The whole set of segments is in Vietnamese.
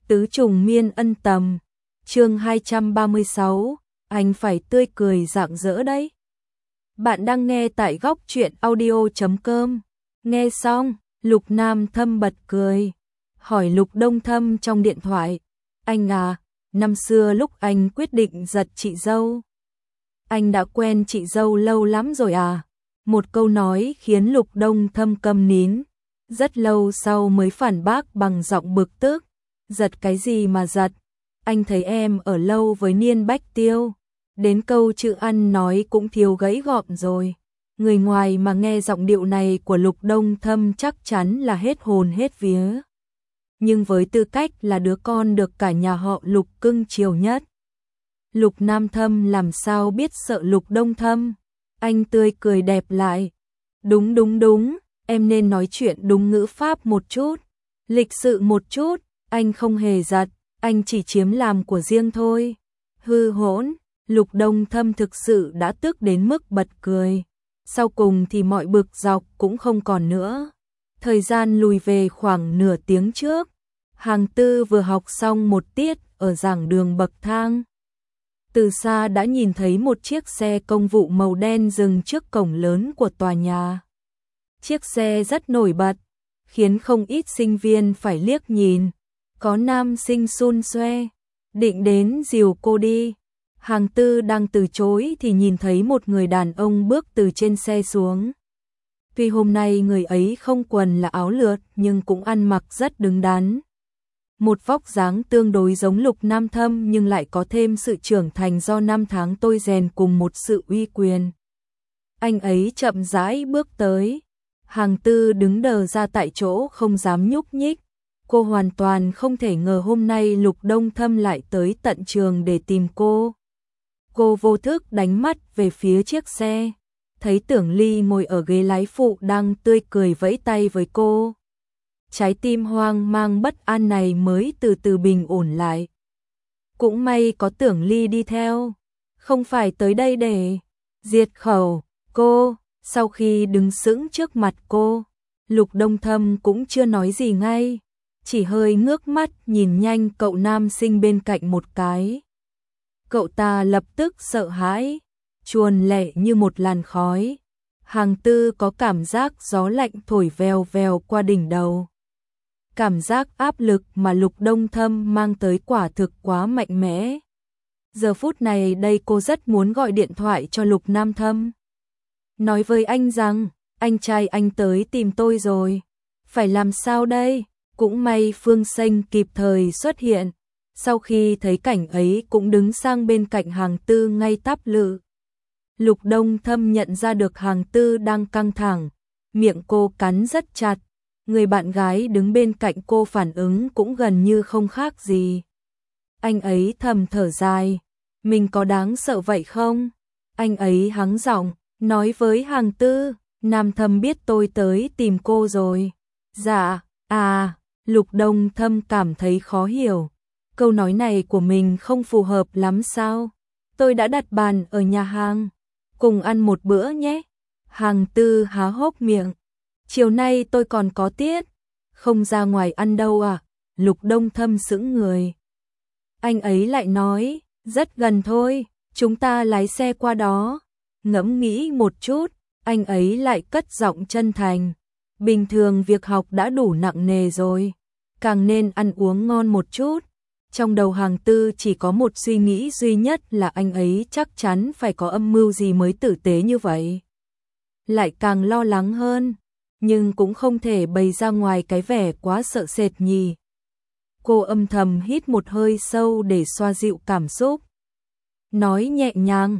Tứ trùng miên ân tầm, chương 236, anh phải tươi cười rạng rỡ đấy. Bạn đang nghe tại góc truyện audio.com. Nghe xong, Lục Nam Thâm bật cười, hỏi Lục Đông Thâm trong điện thoại, anh à, năm xưa lúc anh quyết định giật chị dâu, anh đã quen chị dâu lâu lắm rồi à? Một câu nói khiến Lục Đông Thâm câm nín, rất lâu sau mới phản bác bằng giọng bực tức, giật cái gì mà giật, anh thấy em ở lâu với Niên Bách Tiêu, đến câu chữ ăn nói cũng thiếu gãy gọn rồi. Người ngoài mà nghe giọng điệu này của Lục Đông Thâm chắc chắn là hết hồn hết vía. Nhưng với tư cách là đứa con được cả nhà họ Lục cưng chiều nhất, Lục Nam Thâm làm sao biết sợ Lục Đông Thâm. Anh tươi cười đẹp lại. Đúng, em nên nói chuyện đúng ngữ pháp một chút, lịch sự một chút, anh không hề giật, anh chỉ chiếm làm của riêng thôi. Hư hỗn, Lục Đông Thâm thực sự đã tức đến mức bật cười. Sau cùng thì mọi bực dọc cũng không còn nữa. Thời gian lùi về khoảng nửa tiếng trước, Hàng Tư vừa học xong một tiết ở giảng đường bậc thang. Từ xa đã nhìn thấy một chiếc xe công vụ màu đen dừng trước cổng lớn của tòa nhà. Chiếc xe rất nổi bật, khiến không ít sinh viên phải liếc nhìn. Có nam sinh xun xoe, định đến dìu cô đi. Hàng Tư đang từ chối thì nhìn thấy một người đàn ông bước từ trên xe xuống. Tuy hôm nay người ấy không quần là áo lượt nhưng cũng ăn mặc rất đứng đắn. Một vóc dáng tương đối giống Lục Nam Thâm nhưng lại có thêm sự trưởng thành do năm tháng tôi rèn cùng một sự uy quyền. Anh ấy chậm rãi bước tới. Hàng Tư đứng đờ ra tại chỗ không dám nhúc nhích. Cô hoàn toàn không thể ngờ hôm nay Lục Đông Thâm lại tới tận trường để tìm cô. Cô vô thức đánh mắt về phía chiếc xe, thấy Tưởng Ly ngồi ở ghế lái phụ đang tươi cười vẫy tay với cô. Trái tim hoang mang bất an này mới từ từ bình ổn lại. Cũng may có Tưởng Ly đi theo, không phải tới đây để diệt khẩu cô. Sau khi đứng sững trước mặt cô, Lục Đông Thâm cũng chưa nói gì ngay, chỉ hơi ngước mắt nhìn nhanh cậu nam sinh bên cạnh một cái. Cậu ta lập tức sợ hãi, chuồn lẹ như một làn khói. Hàng Tư có cảm giác gió lạnh thổi vèo vèo qua đỉnh đầu. Cảm giác áp lực mà Lục Đông Thâm mang tới quả thực quá mạnh mẽ. Giờ phút này đây cô rất muốn gọi điện thoại cho Lục Nam Thâm. Nói với anh rằng, anh trai anh tới tìm tôi rồi. Phải làm sao đây? Cũng may Phương Xanh kịp thời xuất hiện. Sau khi thấy cảnh ấy cũng đứng sang bên cạnh Hàng Tư ngay tắp lự. Lục Đông Thâm nhận ra được Hàng Tư đang căng thẳng. Miệng cô cắn rất chặt. Người bạn gái đứng bên cạnh cô phản ứng cũng gần như không khác gì. Anh ấy thầm thở dài. Mình có đáng sợ vậy không? Anh ấy hắng giọng, nói với Hàng Tư, Nam Thâm biết tôi tới tìm cô rồi. Dạ, Lục Đông Thâm cảm thấy khó hiểu. Câu nói này của mình không phù hợp lắm sao? Tôi đã đặt bàn ở nhà hàng. Cùng ăn một bữa nhé. Hàng Tư há hốc miệng. Chiều nay tôi còn có tiết. Không ra ngoài ăn đâu à? Lục Đông Thâm sững người. Anh ấy lại nói, rất gần thôi, chúng ta lái xe qua đó. Ngẫm nghĩ một chút, anh ấy lại cất giọng chân thành. Bình thường việc học đã đủ nặng nề rồi, càng nên ăn uống ngon một chút. Trong đầu Hàng Tư chỉ có một suy nghĩ duy nhất là anh ấy chắc chắn phải có âm mưu gì mới tử tế như vậy. Lại càng lo lắng hơn, nhưng cũng không thể bày ra ngoài cái vẻ quá sợ sệt nhì. Cô âm thầm hít một hơi sâu để xoa dịu cảm xúc. Nói nhẹ nhàng,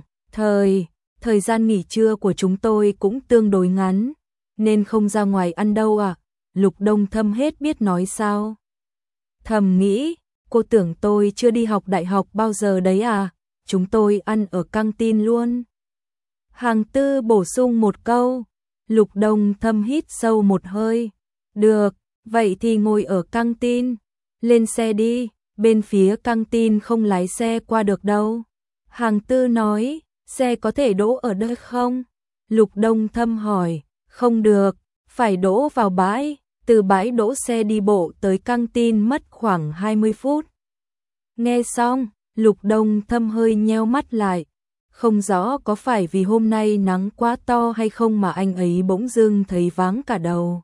thời gian nghỉ trưa của chúng tôi cũng tương đối ngắn, nên không ra ngoài ăn đâu à? Lục Đông Thâm hết biết nói sao. Thầm nghĩ, cô tưởng tôi chưa đi học đại học bao giờ đấy à? Chúng tôi ăn ở căng tin luôn. Hàng Tư bổ sung một câu. Lục Đông Thâm hít sâu một hơi. Được, vậy thì ngồi ở căng tin. Lên xe đi, bên phía căng tin không lái xe qua được đâu. Hàng Tư nói, xe có thể đỗ ở đây không? Lục Đông Thâm hỏi, không được, phải đỗ vào bãi. Từ bãi đỗ xe đi bộ tới căng tin mất khoảng 20 phút. Nghe xong, Lục Đông Thâm hơi nheo mắt lại. Không rõ có phải vì hôm nay nắng quá to hay không mà anh ấy bỗng dưng thấy váng cả đầu.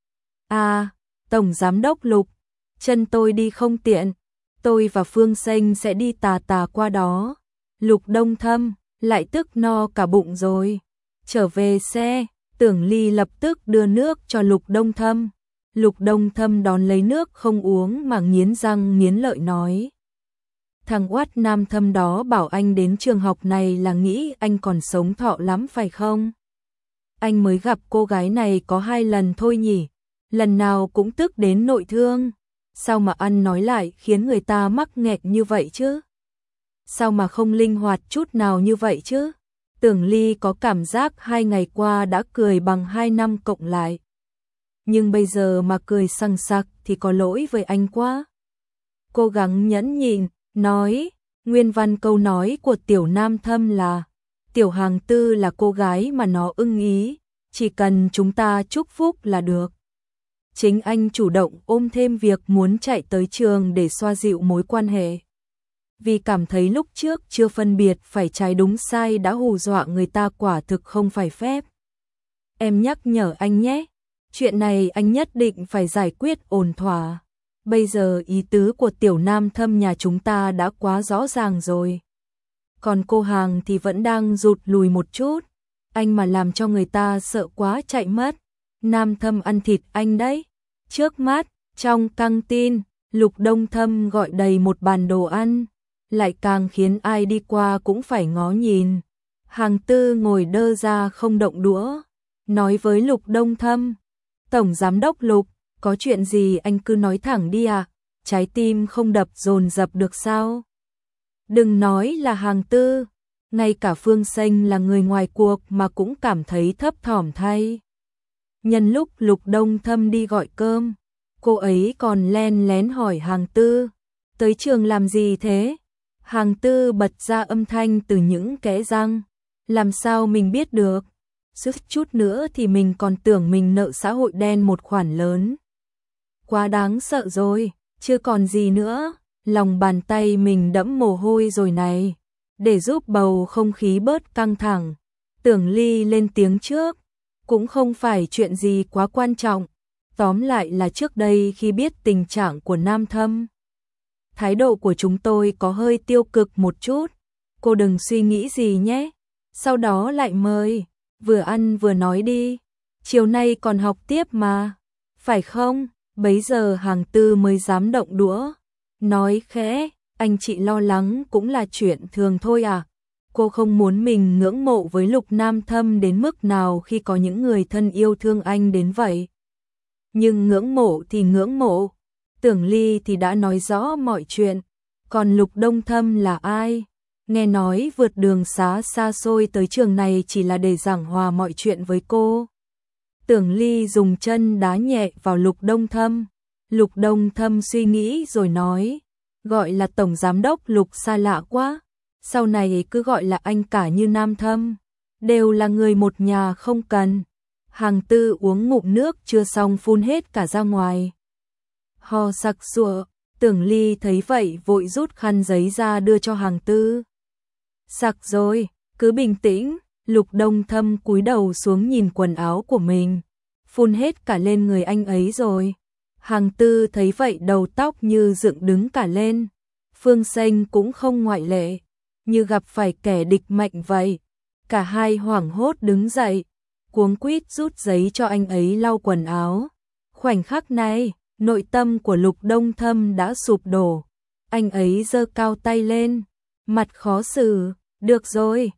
À, Tổng Giám đốc Lục, chân tôi đi không tiện. Tôi và Phương Xanh sẽ đi tà tà qua đó. Lục Đông Thâm, lại tức no cả bụng rồi. Trở về xe, Tưởng Ly lập tức đưa nước cho Lục Đông Thâm. Lục Đông Thâm đón lấy nước không uống mà nghiến răng nghiến lợi nói. Thằng oát Nam Thâm đó bảo anh đến trường học này là nghĩ anh còn sống thọ lắm phải không? Anh mới gặp cô gái này có 2 lần thôi nhỉ? Lần nào cũng tức đến nội thương. Sao mà ăn nói lại khiến người ta mắc nghẹt như vậy chứ? Sao mà không linh hoạt chút nào như vậy chứ? Tưởng Ly có cảm giác 2 ngày qua đã cười bằng 2 năm cộng lại. Nhưng bây giờ mà cười sằng sặc thì có lỗi với anh quá. Cố gắng nhẫn nhịn, nói, nguyên văn câu nói của Tiểu Nam Thâm là Tiểu Hàng Tư là cô gái mà nó ưng ý, chỉ cần chúng ta chúc phúc là được. Chính anh chủ động ôm thêm việc muốn chạy tới trường để xoa dịu mối quan hệ. Vì cảm thấy lúc trước chưa phân biệt phải trái đúng sai đã hù dọa người ta quả thực không phải phép. Em nhắc nhở anh nhé, chuyện này anh nhất định phải giải quyết ổn thỏa. Bây giờ ý tứ của Tiểu Nam Thâm nhà chúng ta đã quá rõ ràng rồi. Còn cô Hàng thì vẫn đang rụt lùi một chút. Anh mà làm cho người ta sợ quá chạy mất. Nam Thâm ăn thịt anh đấy. Trước mắt, trong căng tin, Lục Đông Thâm gọi đầy một bàn đồ ăn. Lại càng khiến ai đi qua cũng phải ngó nhìn. Hàng Tư ngồi đơ ra không động đũa. Nói với Lục Đông Thâm. Tổng Giám đốc Lục, có chuyện gì anh cứ nói thẳng đi à? Trái tim không đập dồn dập được sao? Đừng nói là Hàng Tư. Ngay cả Phương Xanh là người ngoài cuộc mà cũng cảm thấy thấp thỏm thay. Nhân lúc Lục Đông Thâm đi gọi cơm, cô ấy còn len lén hỏi Hàng Tư. Tới trường làm gì thế? Hàng Tư bật ra âm thanh từ những kẽ răng. Làm sao mình biết được? Suýt chút nữa thì mình còn tưởng mình nợ xã hội đen một khoản lớn. Quá đáng sợ rồi, chưa còn gì nữa. Lòng bàn tay mình đẫm mồ hôi rồi này. Để giúp bầu không khí bớt căng thẳng, Tưởng Ly lên tiếng trước. Cũng không phải chuyện gì quá quan trọng. Tóm lại là trước đây khi biết tình trạng của Nam Thâm, thái độ của chúng tôi có hơi tiêu cực một chút. Cô đừng suy nghĩ gì nhé. Sau đó lại mời. Vừa ăn vừa nói đi. Chiều nay còn học tiếp mà. Phải không? Bấy giờ Hàng Tư mới dám động đũa. Nói khẽ, anh chị lo lắng cũng là chuyện thường thôi à. Cô không muốn mình ngưỡng mộ với Lục Nam Thâm đến mức nào khi có những người thân yêu thương anh đến vậy. Nhưng ngưỡng mộ thì ngưỡng mộ. Tưởng Ly thì đã nói rõ mọi chuyện. Còn Lục Đông Thâm là ai? Nghe nói vượt đường xá xa xôi tới trường này chỉ là để giảng hòa mọi chuyện với cô. Tưởng Ly dùng chân đá nhẹ vào Lục Đông Thâm. Lục Đông Thâm suy nghĩ rồi nói. Gọi là Tổng Giám đốc Lục xa lạ quá. Sau này cứ gọi là anh cả như Nam Thâm. Đều là người một nhà không cần. Hàng Tư uống ngụm nước chưa xong phun hết cả ra ngoài. Ho sặc sụa. Tưởng Ly thấy vậy vội rút khăn giấy ra đưa cho Hàng Tư. Sặc rồi, cứ bình tĩnh. Lục Đông Thâm cúi đầu xuống nhìn quần áo của mình. Phun hết cả lên người anh ấy rồi. Hàng Tư thấy vậy đầu tóc như dựng đứng cả lên. Phương Xanh cũng không ngoại lệ. Như gặp phải kẻ địch mạnh vậy. Cả hai hoảng hốt đứng dậy. Cuống quýt rút giấy cho anh ấy lau quần áo. Khoảnh khắc này, nội tâm của Lục Đông Thâm đã sụp đổ. Anh ấy giơ cao tay lên. Mặt khó xử. Được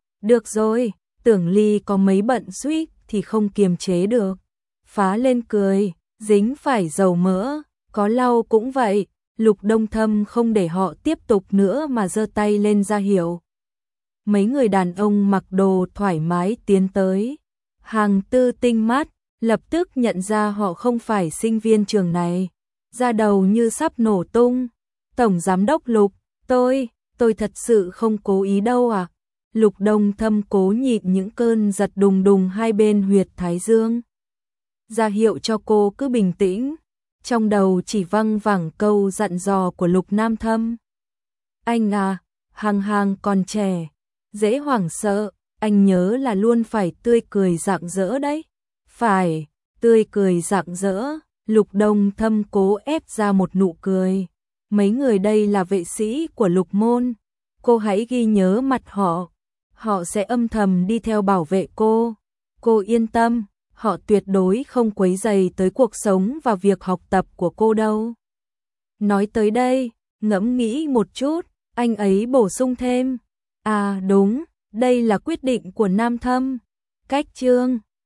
rồi. Tưởng Ly có mấy bận suýt thì không kiềm chế được. Phá lên cười, dính phải dầu mỡ, có lau cũng vậy. Lục Đông Thâm không để họ tiếp tục nữa mà giơ tay lên ra hiệu. Mấy người đàn ông mặc đồ thoải mái tiến tới. Hàng Tư tinh mắt, lập tức nhận ra họ không phải sinh viên trường này. Da đầu như sắp nổ tung. Tổng Giám đốc Lục, tôi thật sự không cố ý đâu à. Lục Đông Thâm cố nhịn những cơn giật đùng đùng hai bên huyệt thái dương. Ra hiệu cho cô cứ bình tĩnh, trong đầu chỉ văng vẳng câu dặn dò của Lục Nam Thâm. Anh à, hàng hàng còn trẻ, dễ hoảng sợ, anh nhớ là luôn phải tươi cười rạng rỡ đấy. Phải, tươi cười rạng rỡ, Lục Đông Thâm cố ép ra một nụ cười. Mấy người đây là vệ sĩ của Lục môn, cô hãy ghi nhớ mặt họ. Họ sẽ âm thầm đi theo bảo vệ cô. Cô yên tâm, họ tuyệt đối không quấy rầy tới cuộc sống và việc học tập của cô đâu. Nói tới đây, ngẫm nghĩ một chút, anh ấy bổ sung thêm. À đúng, đây là quyết định của Nam Thâm. Cách chương